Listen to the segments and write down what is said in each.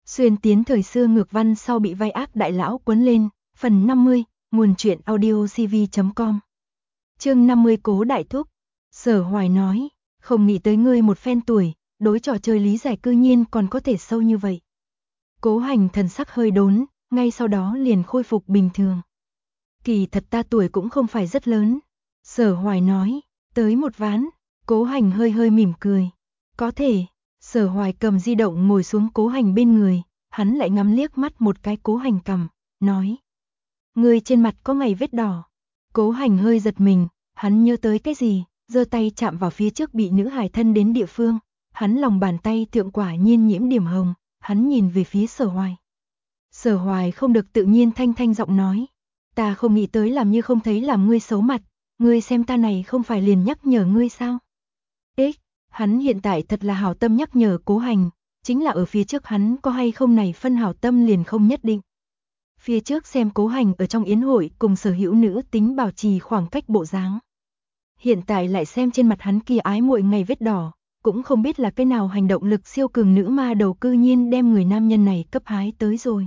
Xuyên tiến thời xưa ngược văn sau bị vai ác đại lão quấn lên, phần 50, nguồn truyện audio cv.com. Chương 50 Cố Đại Thúc. Sở Hoài nói, không nghĩ tới ngươi một phen tuổi, đối trò chơi lý giải cư nhiên còn có thể sâu như vậy. Cố Hành thần sắc hơi đốn, ngay sau đó liền khôi phục bình thường. Kỳ thật ta tuổi cũng không phải rất lớn. Sở Hoài nói, tới một ván. Cố Hành hơi hơi mỉm cười. Có thể. Sở Hoài cầm di động ngồi xuống Cố Hành bên người, hắn lại ngắm liếc mắt một cái Cố Hành cằm, nói. Người trên mặt có ngày vết đỏ. Cố Hành hơi giật mình, hắn nhớ tới cái gì, giơ tay chạm vào phía trước bị nữ hài thân đến địa phương, hắn lòng bàn tay thượng quả nhiên nhiễm điểm hồng, hắn nhìn về phía Sở Hoài. Sở Hoài không được tự nhiên thanh thanh giọng nói. Ta không nghĩ tới làm như không thấy làm ngươi xấu mặt, ngươi xem ta này không phải liền nhắc nhở ngươi sao? Hắn hiện tại thật là hảo tâm nhắc nhở Cố Hành, chính là ở phía trước hắn có hay không này phân hảo tâm liền không nhất định. Phía trước xem Cố Hành ở trong yến hội cùng sở hữu nữ tính bảo trì khoảng cách bộ dáng. Hiện tại lại xem trên mặt hắn kia ái muội ngày vết đỏ, cũng không biết là cái nào hành động lực siêu cường nữ ma đầu cư nhiên đem người nam nhân này cấp hái tới rồi.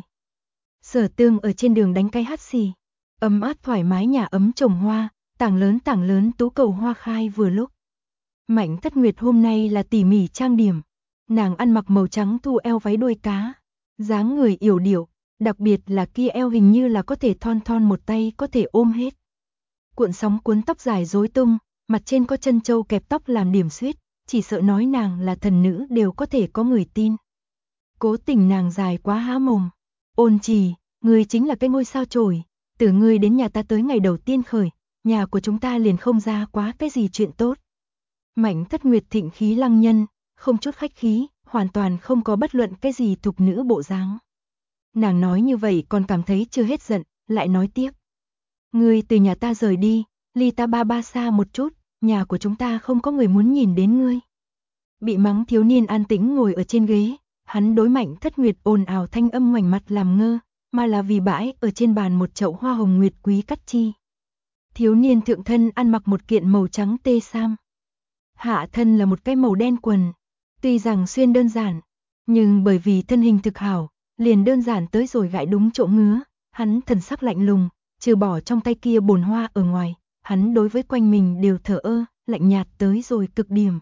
Sở Tương ở trên đường đánh cái hắt xì, ấm áp thoải mái nhà ấm trồng hoa, tảng lớn tú cầu hoa khai vừa lúc. Mạnh Thất Nguyệt hôm nay là tỉ mỉ trang điểm, nàng ăn mặc màu trắng thu eo váy đuôi cá, dáng người yểu điệu, đặc biệt là kia eo hình như là có thể thon thon một tay có thể ôm hết. Cuộn sóng cuốn tóc dài rối tung, mặt trên có chân châu kẹp tóc làm điểm xuyết, chỉ sợ nói nàng là thần nữ đều có thể có người tin. Cố Tình nàng dài quá há mồm. Ôn Trì, ngươi chính là cái ngôi sao chổi, từ ngươi đến nhà ta tới ngày đầu tiên khởi, nhà của chúng ta liền không ra quá cái gì chuyện tốt. Mạnh Thất Nguyệt thịnh khí lăng nhân, không chút khách khí, hoàn toàn không có bất luận cái gì thục nữ bộ dáng. Nàng nói như vậy còn cảm thấy chưa hết giận, lại nói tiếp. Ngươi từ nhà ta rời đi, ly ta ba xa một chút, nhà của chúng ta không có người muốn nhìn đến ngươi. Bị mắng thiếu niên an tĩnh ngồi ở trên ghế, hắn đối Mạnh Thất Nguyệt ồn ào thanh âm ngoảnh mặt làm ngơ, mà là vì bãi ở trên bàn một chậu hoa hồng nguyệt quý cắt chi. Thiếu niên thượng thân ăn mặc một kiện màu trắng tê sam. Hạ thân là một cái màu đen quần, tuy rằng xuyên đơn giản, nhưng bởi vì thân hình thực hảo, liền đơn giản tới rồi gãi đúng chỗ ngứa, hắn thần sắc lạnh lùng, trừ bỏ trong tay kia bồn hoa ở ngoài, hắn đối với quanh mình đều thờ ơ, lạnh nhạt tới rồi cực điểm.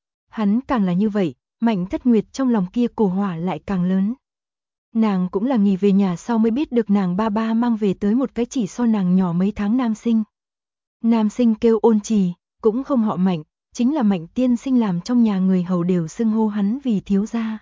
Hắn càng là như vậy, Mạnh Thất Nguyệt trong lòng kia cổ hỏa lại càng lớn. Nàng cũng là nghỉ về nhà sau mới biết được nàng ba mang về tới một cái chỉ so nàng nhỏ mấy tháng nam sinh. Nam sinh kêu Ôn Trì, cũng không họ Mạnh, chính là Mạnh tiên sinh làm trong nhà người hầu đều xưng hô hắn vì thiếu gia.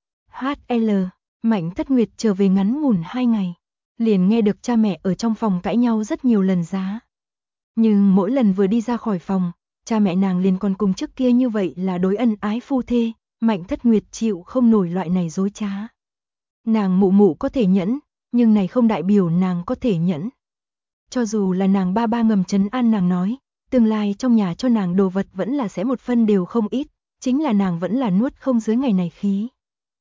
HL, Mạnh Thất Nguyệt trở về ngắn ngủn 2 ngày, liền nghe được cha mẹ ở trong phòng cãi nhau rất nhiều lần giá. Nhưng mỗi lần vừa đi ra khỏi phòng, cha mẹ nàng liền còn cùng trước kia như vậy là đối ân ái phu thê, Mạnh Thất Nguyệt chịu không nổi loại này dối trá. Nàng mụ mụ có thể nhẫn, nhưng này không đại biểu nàng có thể nhẫn. Cho dù là nàng ba ngầm trấn an nàng nói, tương lai trong nhà cho nàng đồ vật vẫn là sẽ một phân đều không ít, chính là nàng vẫn là nuốt không dưới ngày này khí.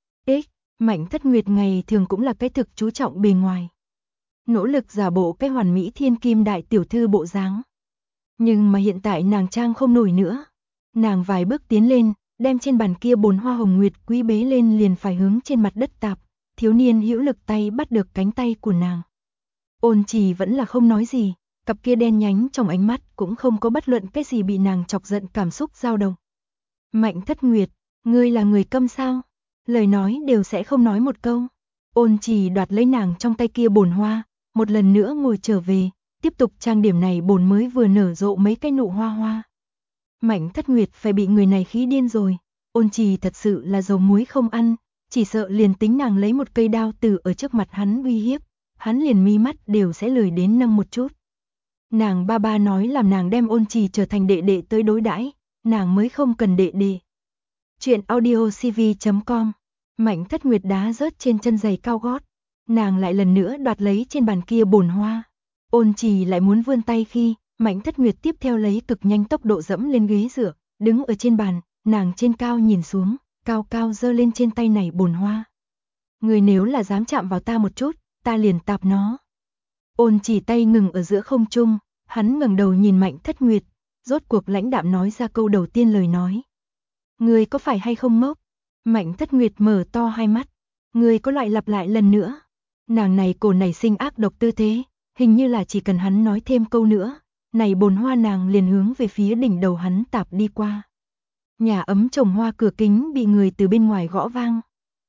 Mạnh Thất Nguyệt ngày thường cũng là cái thực chú trọng bề ngoài. Nỗ lực giả bộ cái hoàn mỹ thiên kim đại tiểu thư bộ dáng. Nhưng mà hiện tại nàng trang không nổi nữa. Nàng vài bước tiến lên, đem trên bàn kia bồn hoa hồng nguyệt quý bế lên liền phải hướng trên mặt đất tạp. Thiếu niên hữu lực tay bắt được cánh tay của nàng. Ôn Trì vẫn là không nói gì, cặp kia đen nhánh trong ánh mắt cũng không có bất luận cái gì bị nàng chọc giận cảm xúc dao động. Mạnh Thất Nguyệt, ngươi là người câm sao? Lời nói đều sẽ không nói một câu. Ôn Trì đoạt lấy nàng trong tay kia bồn hoa, một lần nữa ngồi trở về, tiếp tục trang điểm này bồn mới vừa nở rộ mấy cái nụ hoa hoa. Mạnh Thất Nguyệt phải bị người này khí điên rồi, Ôn Trì thật sự là dầu muối không ăn, chỉ sợ liền tính nàng lấy một cây đao từ ở trước mặt hắn uy hiếp, hắn liền mí mắt đều sẽ lười đến nâng một chút. Nàng ba nói làm nàng đem Ôn Trì trở thành đệ đệ tới đối đãi, nàng mới không cần đệ đệ. Chuyện audio cv.com. Mạnh Thất Nguyệt đá rớt trên chân giày cao gót, nàng lại lần nữa đoạt lấy trên bàn kia bồn hoa. Ôn Trì lại muốn vươn tay khi, Mạnh Thất Nguyệt tiếp theo lấy cực nhanh tốc độ dẫm lên ghế dựa, đứng ở trên bàn, nàng trên cao nhìn xuống, cao cao giơ lên trên tay này bồn hoa. Người nếu là dám chạm vào ta một chút, ta liền tạp nó. Ôn Trì tay ngừng ở giữa không trung, hắn ngẩng đầu nhìn Mạnh Thất Nguyệt, rốt cuộc lãnh đạm nói ra câu đầu tiên lời nói. Người có phải hay không ngốc? Mạnh Thất Nguyệt mở to hai mắt, Ngươi có loại lặp lại lần nữa. Nàng này cổ nảy sinh ác độc tư thế, hình như là chỉ cần hắn nói thêm câu nữa, này bồn hoa nàng liền hướng về phía đỉnh đầu hắn tạp đi qua. Nhà ấm trồng hoa cửa kính bị người từ bên ngoài gõ vang.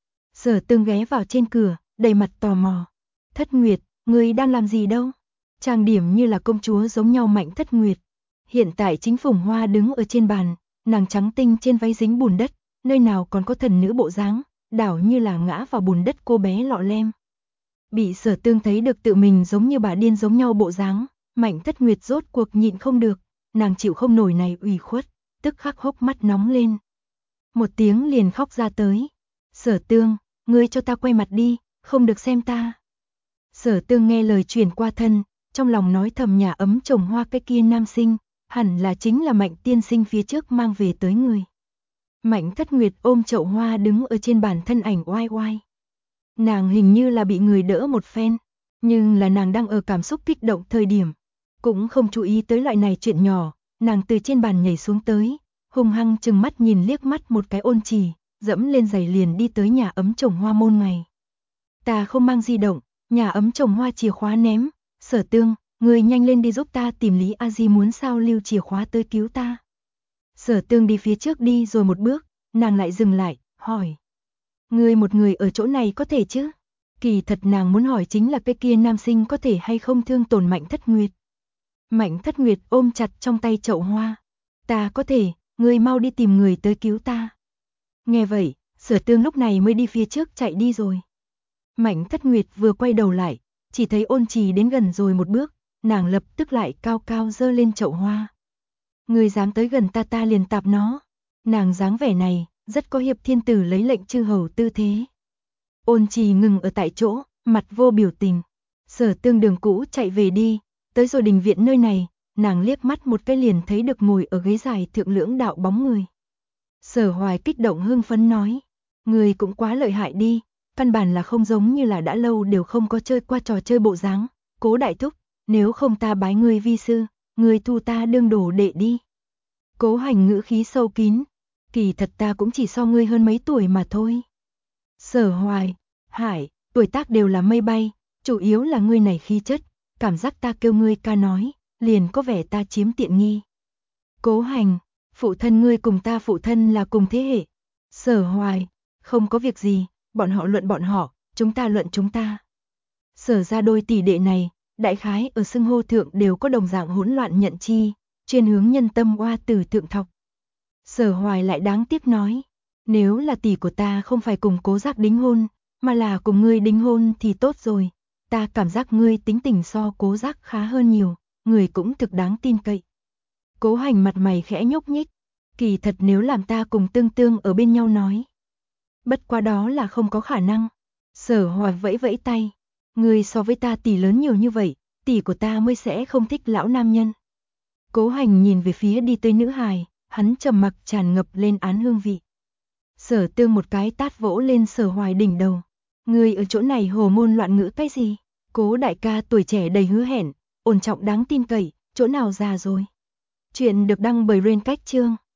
Sở Tương ghé vào trên cửa, đầy mặt tò mò. Thất Nguyệt, ngươi đang làm gì đâu? Trang điểm như là công chúa giống nhau Mạnh Thất Nguyệt. Hiện tại chính phùng hoa đứng ở trên bàn, nàng trắng tinh trên váy dính bùn đất, nơi nào còn có thần nữ bộ dáng, đảo như là ngã vào bùn đất cô bé lọ lem. Bị Sở Tương thấy được tự mình giống như bà điên giống nhau bộ dáng, Mạnh Thất Nguyệt rốt cuộc nhịn không được, nàng chịu không nổi này ủy khuất, tức khắc hốc mắt nóng lên. Một tiếng liền khóc ra tới. Sở Tương, ngươi cho ta quay mặt đi, không được xem ta. Sở Tương nghe lời chuyển qua thân, trong lòng nói thầm nhà ấm trồng hoa cái kia nam sinh, hẳn là chính là Mạnh tiên sinh phía trước mang về tới người. Mạnh Thất Nguyệt ôm chậu hoa đứng ở trên bàn thân ảnh oai oai. Nàng hình như là bị người đỡ một phen, nhưng là nàng đang ở cảm xúc kích động thời điểm, cũng không chú ý tới loại này chuyện nhỏ, nàng từ trên bàn nhảy xuống tới, hung hăng chừng mắt nhìn liếc mắt một cái Ôn Trì, dẫm lên giày liền đi tới nhà ấm trồng hoa môn ngày. Ta không mang di động, nhà ấm trồng hoa chìa khóa ném, Sở Tương, người nhanh lên đi giúp ta tìm Lý A Di muốn sao lưu chìa khóa tới cứu ta. Sở Tương đi phía trước đi rồi một bước, nàng lại dừng lại, hỏi. Ngươi một người ở chỗ này có thể chứ? Kỳ thật nàng muốn hỏi chính là cái kia nam sinh có thể hay không thương tổn Mạnh Thất Nguyệt. Mạnh Thất Nguyệt ôm chặt trong tay chậu hoa. Ta có thể, ngươi mau đi tìm người tới cứu ta. Nghe vậy, Sở Tương lúc này mới đi phía trước chạy đi rồi. Mạnh Thất Nguyệt vừa quay đầu lại, chỉ thấy Ôn Trì đến gần rồi một bước, nàng lập tức lại cao cao giơ lên chậu hoa. Ngươi dám tới gần ta ta liền tạp nó. Nàng dáng vẻ này, rất có hiệp thiên tử lấy lệnh chư hầu tư thế. Ôn Trì ngừng ở tại chỗ, mặt vô biểu tình. Sở Tương đường cũ chạy về đi, tới rồi đình viện nơi này, nàng liếc mắt một cái liền thấy được ngồi ở ghế dài thượng lưỡng đạo bóng người. Sở Hoài kích động hưng phấn nói, người cũng quá lợi hại đi, căn bản là không giống như là đã lâu đều không có chơi qua trò chơi bộ dáng. Cố đại thúc, nếu không ta bái ngươi vi sư, ngươi thu ta đương đồ đệ đi. Cố Hành ngữ khí sâu kín, kỳ thật ta cũng chỉ so ngươi hơn mấy tuổi mà thôi. Sở Hoài, Hải, tuổi tác đều là mây bay, chủ yếu là ngươi này khí chất, cảm giác ta kêu ngươi ca nói, liền có vẻ ta chiếm tiện nghi. Cố Hành, phụ thân ngươi cùng ta phụ thân là cùng thế hệ. Sở Hoài, không có việc gì, bọn họ luận bọn họ, chúng ta luận chúng ta. Sở ra đôi tỷ đệ này, đại khái ở xưng hô thượng đều có đồng dạng hỗn loạn nhận chi, chuyên hướng nhân tâm oa từ thượng thọc. Sở Hoài lại đáng tiếc nói, nếu là tỷ của ta không phải cùng Cố Giác đính hôn, mà là cùng ngươi đính hôn thì tốt rồi, ta cảm giác ngươi tính tình so Cố Giác khá hơn nhiều, người cũng thực đáng tin cậy. Cố Hành mặt mày khẽ nhúc nhích, kỳ thật nếu làm ta cùng Tương Tương ở bên nhau nói. Bất quá đó là không có khả năng. Sở Hoài vẫy vẫy tay, ngươi so với ta tỷ lớn nhiều như vậy, tỷ của ta mới sẽ không thích lão nam nhân. Cố Hành nhìn về phía đi tới nữ hài, hắn trầm mặc tràn ngập lên án hương vị. Sở Tương một cái tát vỗ lên Sở Hoài đỉnh đầu. Ngươi ở chỗ này hồ ngôn loạn ngữ cái gì? Cố đại ca tuổi trẻ đầy hứa hẹn, ổn trọng đáng tin cậy, chỗ nào già rồi? Chuyện được đăng bởi Rain Cách Chương.